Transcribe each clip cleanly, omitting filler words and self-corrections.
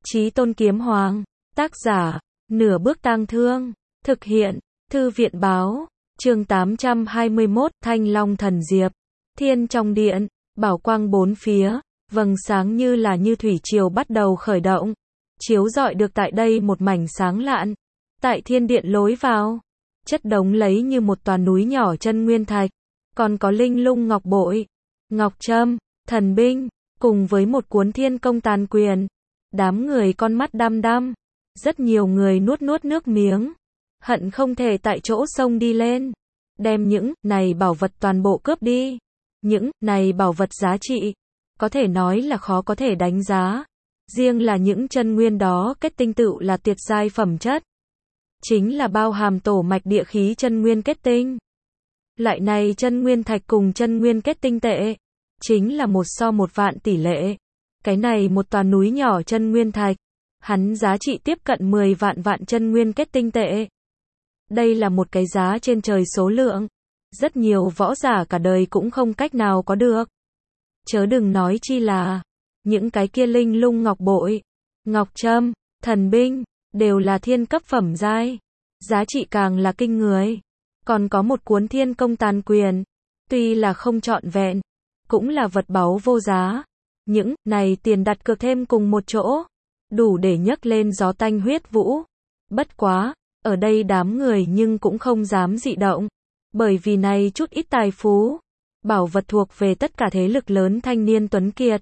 Chí Tôn Kiếm Hoàng, tác giả, Nửa Bước Tang Thương, thực hiện, Thư viện báo, chương 821, Thanh Long Thần Diệp, thiên trong điện, bảo quang bốn phía, vầng sáng như là như thủy triều bắt đầu khởi động, chiếu rọi được tại đây một mảnh sáng lạn, tại thiên điện lối vào, chất đống lấy như một tòa núi nhỏ chân nguyên thạch, còn có linh lung ngọc bội, ngọc trâm, thần binh, cùng với một cuốn thiên công tàn quyền. Đám người con mắt đăm đăm, rất nhiều người nuốt nuốt nước miếng, hận không thể tại chỗ xông đi lên, đem những này bảo vật toàn bộ cướp đi. Những này bảo vật giá trị, có thể nói là khó có thể đánh giá. Riêng là những chân nguyên đó kết tinh tựu là tuyệt giai phẩm chất. Chính là bao hàm tổ mạch địa khí chân nguyên kết tinh. Lại này chân nguyên thạch cùng chân nguyên kết tinh tệ, chính là 1:1.000.000 tỷ lệ. Cái này một tòa núi nhỏ chân nguyên thạch, hắn giá trị tiếp cận 10 vạn vạn chân nguyên kết tinh tệ. Đây là một cái giá trên trời số lượng, rất nhiều võ giả cả đời cũng không cách nào có được. Chớ đừng nói chi là những cái kia linh lung ngọc bội, ngọc trâm, thần binh, đều là thiên cấp phẩm giai, giá trị càng là kinh người. Còn có một cuốn thiên công tàn quyền, tuy là không trọn vẹn, cũng là vật báu vô giá. Những này tiền đặt cược thêm cùng một chỗ, đủ để nhấc lên gió tanh huyết vũ. Bất quá, ở đây đám người nhưng cũng không dám dị động, bởi vì này chút ít tài phú, bảo vật thuộc về tất cả thế lực lớn thanh niên tuấn kiệt.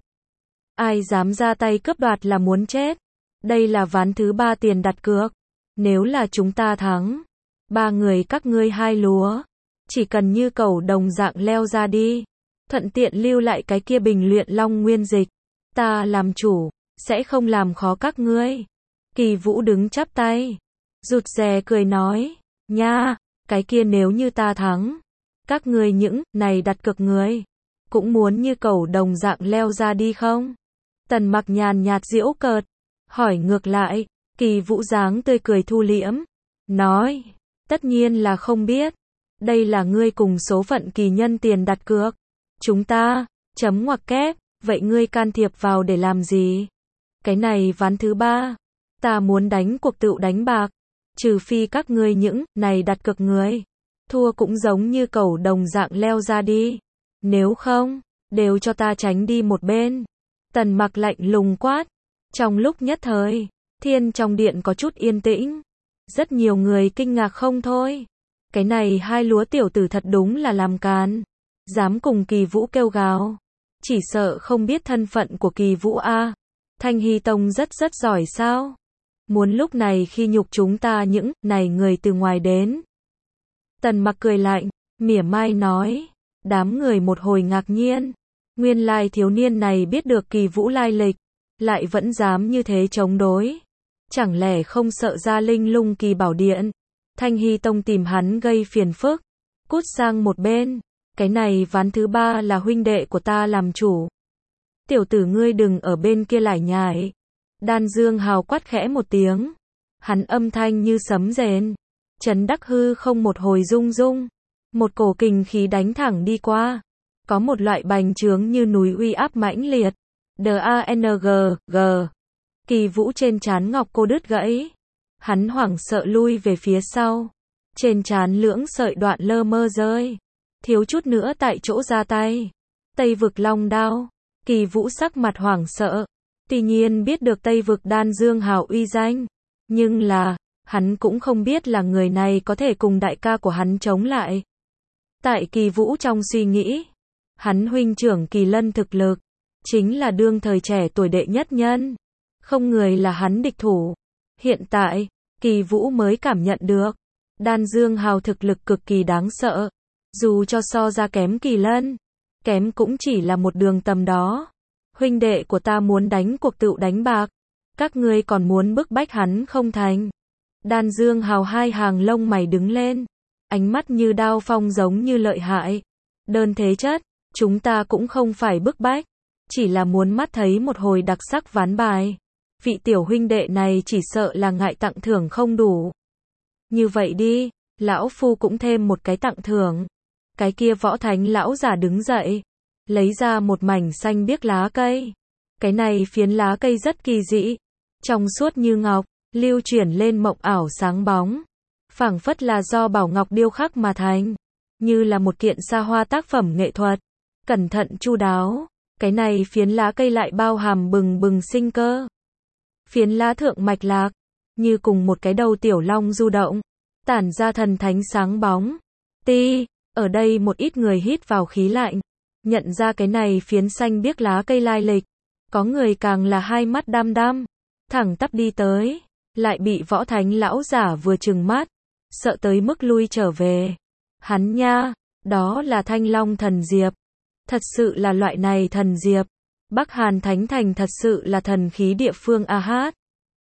Ai dám ra tay cướp đoạt là muốn chết. Đây là ván thứ 3 tiền đặt cược. Nếu là chúng ta thắng, 3 người các ngươi 2 lúa, chỉ cần như cẩu đồng dạng leo ra đi, thuận tiện lưu lại cái kia bình luyện long nguyên dịch, ta làm chủ, sẽ không làm khó các ngươi. Kỳ Vũ đứng chắp tay, rụt rè cười nói, nha, cái kia nếu như ta thắng, các ngươi những này đặt cược người, cũng muốn như cẩu đồng dạng leo ra đi không? Tần Mặc nhàn nhạt giễu cợt, hỏi ngược lại. Kỳ Vũ dáng tươi cười thu liễm, nói, tất nhiên là không biết, đây là ngươi cùng số phận kỳ nhân tiền đặt cược. Chúng ta, chấm ngoặc kép, vậy ngươi can thiệp vào để làm gì? Cái này ván thứ 3, ta muốn đánh cuộc tựu đánh bạc, trừ phi các ngươi những này đặt cược người, thua cũng giống như cẩu đồng dạng leo ra đi, nếu không, đều cho ta tránh đi một bên. Tần Mặc lạnh lùng quát. Trong lúc nhất thời, thiên trong điện có chút yên tĩnh, rất nhiều người kinh ngạc không thôi. Cái này 2 lúa tiểu tử thật đúng là làm càn, dám cùng Kỳ Vũ kêu gào, chỉ sợ không biết thân phận của Kỳ Vũ a. Thanh Hy Tông rất giỏi sao? Muốn lúc này khi nhục chúng ta những này người từ ngoài đến. Tần Mặc cười lạnh, mỉa mai nói, đám người một hồi ngạc nhiên, nguyên lai thiếu niên này biết được Kỳ Vũ lai lịch, lại vẫn dám như thế chống đối. Chẳng lẽ không sợ ra linh lung kỳ bảo điện, Thanh Hy Tông tìm hắn gây phiền phức, cút sang một bên. Cái này ván thứ 3 là huynh đệ của ta làm chủ. Tiểu tử ngươi đừng ở bên kia lải nhải. Đan Dương Hào quát khẽ một tiếng, hắn âm thanh như sấm rền, chấn đắc hư không một hồi rung rung, một cổ kình khí đánh thẳng đi qua, có một loại bành trướng như núi uy áp mãnh liệt. D-A-N-G-G. Kỳ Vũ trên trán ngọc cô đứt gãy, hắn hoảng sợ lui về phía sau, trên trán lưỡng sợi đoạn lơ mơ rơi, thiếu chút nữa tại chỗ ra tay. Tây vực long đao. Kỳ Vũ sắc mặt hoảng sợ, tuy nhiên biết được Tây vực Đan Dương Hào uy danh, nhưng là, hắn cũng không biết là người này có thể cùng đại ca của hắn chống lại. Tại Kỳ Vũ trong suy nghĩ, hắn huynh trưởng Kỳ Lân thực lực, chính là đương thời trẻ tuổi đệ nhất nhân, không người là hắn địch thủ. Hiện tại, Kỳ Vũ mới cảm nhận được, Đan Dương Hào thực lực cực kỳ đáng sợ, dù cho so ra kém Kỳ Lân, kém cũng chỉ là một đường tầm đó. Huynh đệ của ta muốn đánh cuộc tựu đánh bạc, các ngươi còn muốn bức bách hắn không thành. Đan Dương Hào 2 hàng lông mày đứng lên, ánh mắt như đao phong giống như lợi hại. Đơn thế chất, chúng ta cũng không phải bức bách, chỉ là muốn mắt thấy một hồi đặc sắc ván bài. Vị tiểu huynh đệ này chỉ sợ là ngại tặng thưởng không đủ. Như vậy đi, lão phu cũng thêm một cái tặng thưởng. Cái kia võ thánh lão giả đứng dậy, lấy ra một mảnh xanh biếc lá cây. Cái này phiến lá cây rất kỳ dị, trong suốt như ngọc, lưu chuyển lên mộng ảo sáng bóng. Phảng phất là do bảo ngọc điêu khắc mà thành, như là một kiện xa hoa tác phẩm nghệ thuật, cẩn thận chu đáo. Cái này phiến lá cây lại bao hàm bừng bừng sinh cơ. Phiến lá thượng mạch lạc, như cùng một cái đầu tiểu long du động, tản ra thần thánh sáng bóng. Ở đây một ít người hít vào khí lạnh, nhận ra cái này phiến xanh biếc lá cây lai lịch. Có người càng là hai mắt đăm đăm, thẳng tắp đi tới, lại bị Võ Thánh lão giả vừa trừng mắt, sợ tới mức lui trở về. Hắn nha, đó là Thanh Long thần diệp. Thật sự là loại này thần diệp. Bắc Hàn Thánh Thành thật sự là thần khí địa phương a hát.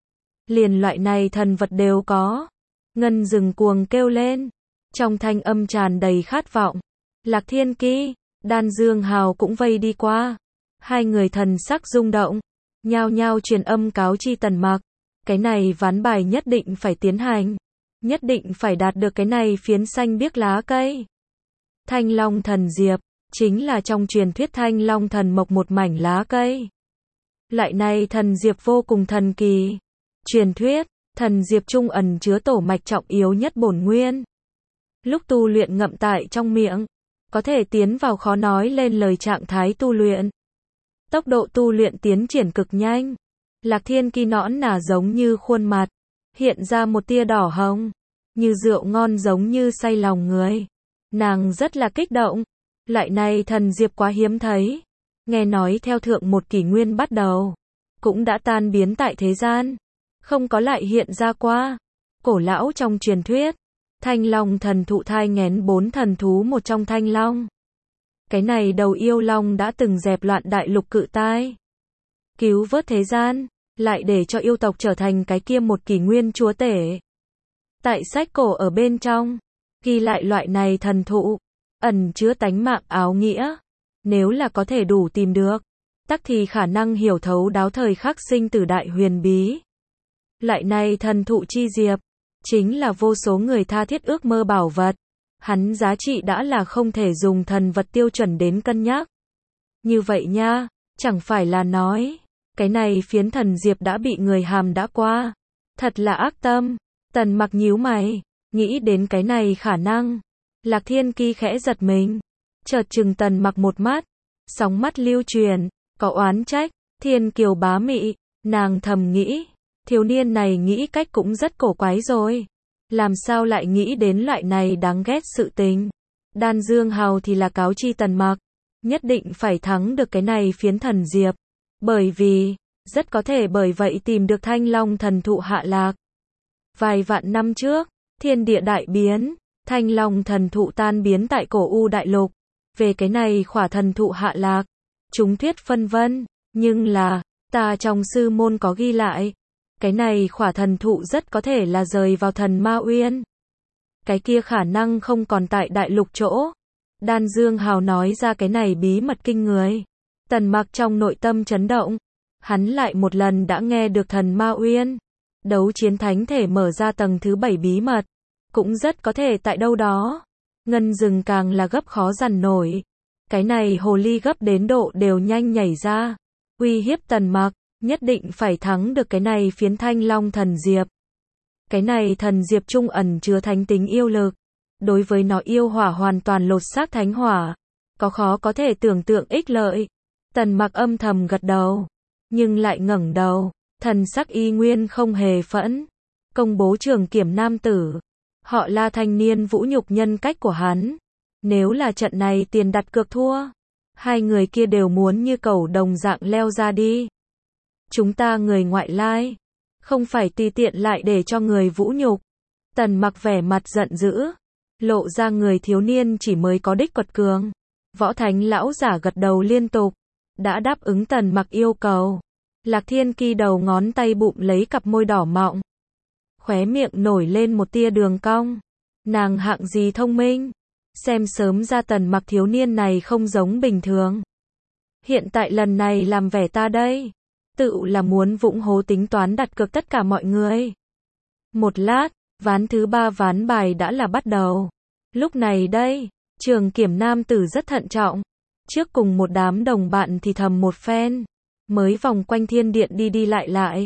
Liền loại này thần vật đều có. Ngân rừng cuồng kêu lên, trong thanh âm tràn đầy khát vọng. Lạc Thiên Ki, Đan Dương Hào cũng vây đi qua. Hai người thần sắc rung động, nhao nhao truyền âm cáo chi Tần Mặc. Cái này ván bài nhất định phải tiến hành, nhất định phải đạt được cái này phiến xanh biếc lá cây. Thanh Long thần diệp, chính là trong truyền thuyết Thanh Long thần mộc một mảnh lá cây. Loại này thần diệp vô cùng thần kỳ. Truyền thuyết, thần diệp trung ẩn chứa tổ mạch trọng yếu nhất bổn nguyên. Lúc tu luyện ngậm tại trong miệng, có thể tiến vào khó nói lên lời trạng thái tu luyện. Tốc độ tu luyện tiến triển cực nhanh. Lạc Thiên Ki nõn nà giống như khuôn mặt, hiện ra một tia đỏ hồng, như rượu ngon giống như say lòng người. Nàng rất là kích động. Loại này thần diệp quá hiếm thấy. Nghe nói theo thượng một kỷ nguyên bắt đầu, cũng đã tan biến tại thế gian, không có lại hiện ra qua. Cổ lão trong truyền thuyết, Thanh Long thần thụ thai nghén 4 thần thú một trong Thanh Long. Cái này đầu yêu long đã từng dẹp loạn đại lục cự tai, cứu vớt thế gian, lại để cho yêu tộc trở thành cái kia một kỷ nguyên chúa tể. Tại sách cổ ở bên trong, ghi lại loại này thần thụ, ẩn chứa tánh mạng áo nghĩa. Nếu là có thể đủ tìm được, tắc thì khả năng hiểu thấu đáo thời khắc sinh tử đại huyền bí. Loại này thần thụ chi diệp, chính là vô số người tha thiết ước mơ bảo vật. Hắn giá trị đã là không thể dùng thần vật tiêu chuẩn đến cân nhắc. Như vậy nha, chẳng phải là nói, cái này phiến thần diệp đã bị người hàm đã qua. Thật là ác tâm. Tần Mặc nhíu mày, nghĩ đến cái này khả năng. Lạc Thiên Ki khẽ giật mình, chợt chừng Tần Mặc một mắt, sóng mắt lưu truyền, có oán trách. Thiên kiều bá mị, nàng thầm nghĩ, thiếu niên này nghĩ cách cũng rất cổ quái rồi. Làm sao lại nghĩ đến loại này đáng ghét sự tình. Đan Dương Hào thì là cáo chi Tần Mặc, nhất định phải thắng được cái này phiến thần diệp. Bởi vì, rất có thể bởi vậy tìm được Thanh Long thần thụ hạ lạc. Vài vạn năm trước, thiên địa đại biến, Thanh Long thần thụ tan biến tại cổ U đại lục. Về cái này khỏa thần thụ hạ lạc, chúng thuyết phân vân, nhưng là, ta trong sư môn có ghi lại. Cái này khỏa thần thụ rất có thể là rời vào thần Ma Uyên. Cái kia khả năng không còn tại đại lục chỗ. Đan Dương Hào nói ra cái này bí mật kinh người. Tần Mặc trong nội tâm chấn động. Hắn lại một lần đã nghe được thần Ma Uyên. Đấu chiến thánh thể mở ra tầng thứ 7 bí mật. Cũng rất có thể tại đâu đó. Ngân rừng càng là gấp khó dằn nổi. Cái này hồ ly gấp đến độ đều nhanh nhảy ra. Uy hiếp Tần Mặc. Nhất định phải thắng được cái này phiến Thanh Long thần diệp. Cái này thần diệp trung ẩn chứa thánh tính yêu lực. Đối với nó yêu hỏa hoàn toàn lột xác thánh hỏa. Có khó có thể tưởng tượng ích lợi. Tần Mặc âm thầm gật đầu. Nhưng lại ngẩng đầu. Thần sắc y nguyên không hề phẫn. Công bố Trường Kiểm nam tử. Họ La thanh niên vũ nhục nhân cách của hắn. Nếu là trận này tiền đặt cược thua, hai người kia đều muốn như cẩu đồng dạng leo ra đi. Chúng ta người ngoại lai, không phải tùy tiện lại để cho người vũ nhục. Tần Mặc vẻ mặt giận dữ, lộ ra người thiếu niên chỉ mới có đích quật cường. Võ Thánh lão giả gật đầu liên tục, đã đáp ứng Tần Mặc yêu cầu. Lạc Thiên Ki đầu ngón tay bụm lấy cặp môi đỏ mọng, khóe miệng nổi lên một tia đường cong. Nàng hạng gì thông minh, xem sớm ra Tần Mặc thiếu niên này không giống bình thường. Hiện tại lần này làm vẻ ta đây, tự là muốn vũng hố tính toán đặt cược tất cả mọi người. Một lát, ván thứ 3 ván bài đã là bắt đầu. Lúc này đây, Trường Kiểm nam tử rất thận trọng. Trước cùng một đám đồng bạn thì thầm một phen, mới vòng quanh thiên điện đi đi lại lại.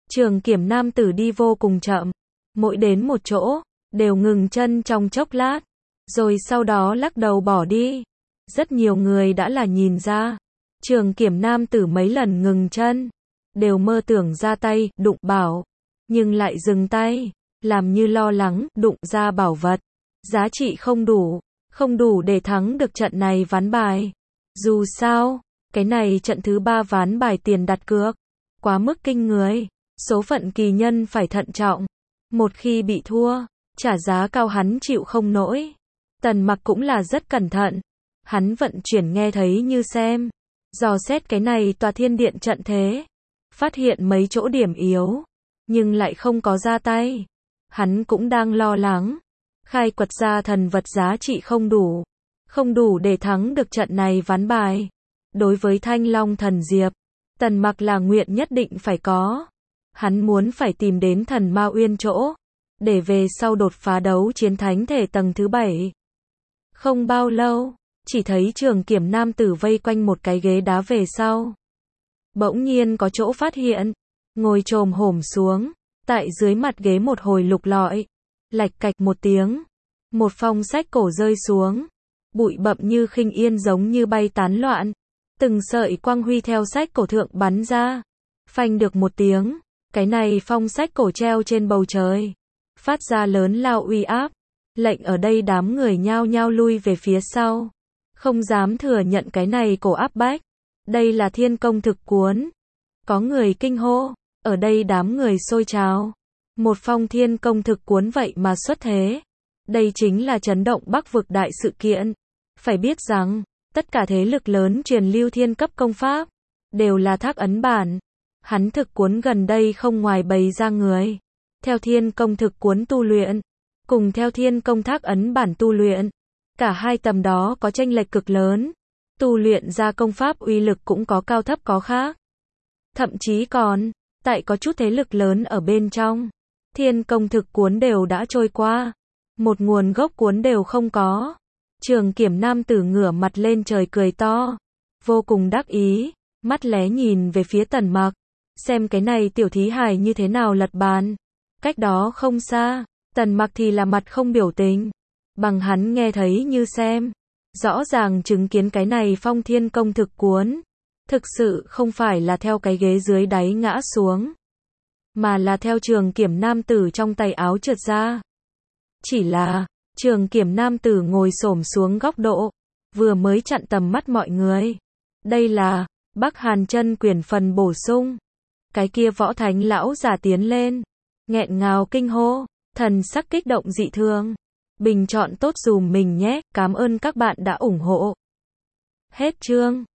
Trường kiểm nam tử đi vô cùng chậm. Mỗi đến một chỗ, đều ngừng chân trong chốc lát. Rồi sau đó lắc đầu bỏ đi. Rất nhiều người đã là nhìn ra. Trường kiểm nam tử mấy lần ngừng chân. Đều mơ tưởng ra tay, đụng bảo. Nhưng lại dừng tay. Làm như lo lắng, đụng ra bảo vật. Giá trị không đủ. Không đủ để thắng được trận này ván bài. Dù sao, cái này trận thứ 3 ván bài tiền đặt cược. Quá mức kinh người. Số phận kỳ nhân phải thận trọng. Một khi bị thua, trả giá cao hắn chịu không nổi. Tần Mặc cũng là rất cẩn thận. Hắn vận chuyển nghe thấy như xem. Dò xét cái này tòa thiên điện trận thế. Phát hiện mấy chỗ điểm yếu. Nhưng lại không có ra tay. Hắn cũng đang lo lắng. Khai quật ra thần vật giá trị không đủ. Không đủ để thắng được trận này ván bài. Đối với Thanh Long thần diệp, Tần Mặc là nguyện nhất định phải có. Hắn muốn phải tìm đến thần Ma Uyên chỗ. Để về sau đột phá đấu chiến thánh thể tầng thứ 7. Không bao lâu, chỉ thấy trường kiểm nam tử vây quanh một cái ghế đá về sau. Bỗng nhiên có chỗ phát hiện. Ngồi chồm hổm xuống. Tại dưới mặt ghế một hồi lục lọi. Lạch cạch một tiếng. Một phong sách cổ rơi xuống. Bụi bậm như khinh yên giống như bay tán loạn. Từng sợi quang huy theo sách cổ thượng bắn ra. Phanh được một tiếng. Cái này phong sách cổ treo trên bầu trời. Phát ra lớn lao uy áp. Lệnh ở đây đám người nhao nhao lui về phía sau. Không dám thừa nhận cái này cổ áp bách. Đây là thiên công thực cuốn. Có người kinh hô. Ở đây đám người xôi trào. Một phong thiên công thực cuốn vậy mà xuất thế. Đây chính là chấn động Bắc vực đại sự kiện. Phải biết rằng, tất cả thế lực lớn truyền lưu thiên cấp công pháp, đều là thác ấn bản. Hắn thực cuốn gần đây không ngoài bày ra người. Theo thiên công thực cuốn tu luyện, cùng theo thiên công thác ấn bản tu luyện. Cả hai tầm đó có chênh lệch cực lớn. Tu luyện ra công pháp uy lực cũng có cao thấp có khác. Thậm chí còn, tại có chút thế lực lớn ở bên trong. Thiên công thực cuốn đều đã trôi qua. Một nguồn gốc cuốn đều không có. Trường kiểm nam tử ngửa mặt lên trời cười to. Vô cùng đắc ý. Mắt lé nhìn về phía Tần Mặc. Xem cái này tiểu thí hài như thế nào lật bàn. Cách đó không xa. Tần Mặc thì là mặt không biểu tình. Bằng hắn nghe thấy như xem. Rõ ràng chứng kiến cái này phong thiên công thực cuốn. Thực sự không phải là theo cái ghế dưới đáy ngã xuống. Mà là theo trường kiểm nam tử trong tay áo trượt ra. Chỉ là, trường kiểm nam tử ngồi xổm xuống góc độ. Vừa mới chặn tầm mắt mọi người. Đây là, Bắc Hàn chân quyền phần bổ sung. Cái kia võ thánh lão già tiến lên. Nghẹn ngào kinh hô. Thần sắc kích động dị thường. Bình chọn tốt dùm mình nhé. Cảm ơn các bạn đã ủng hộ. Hết chương.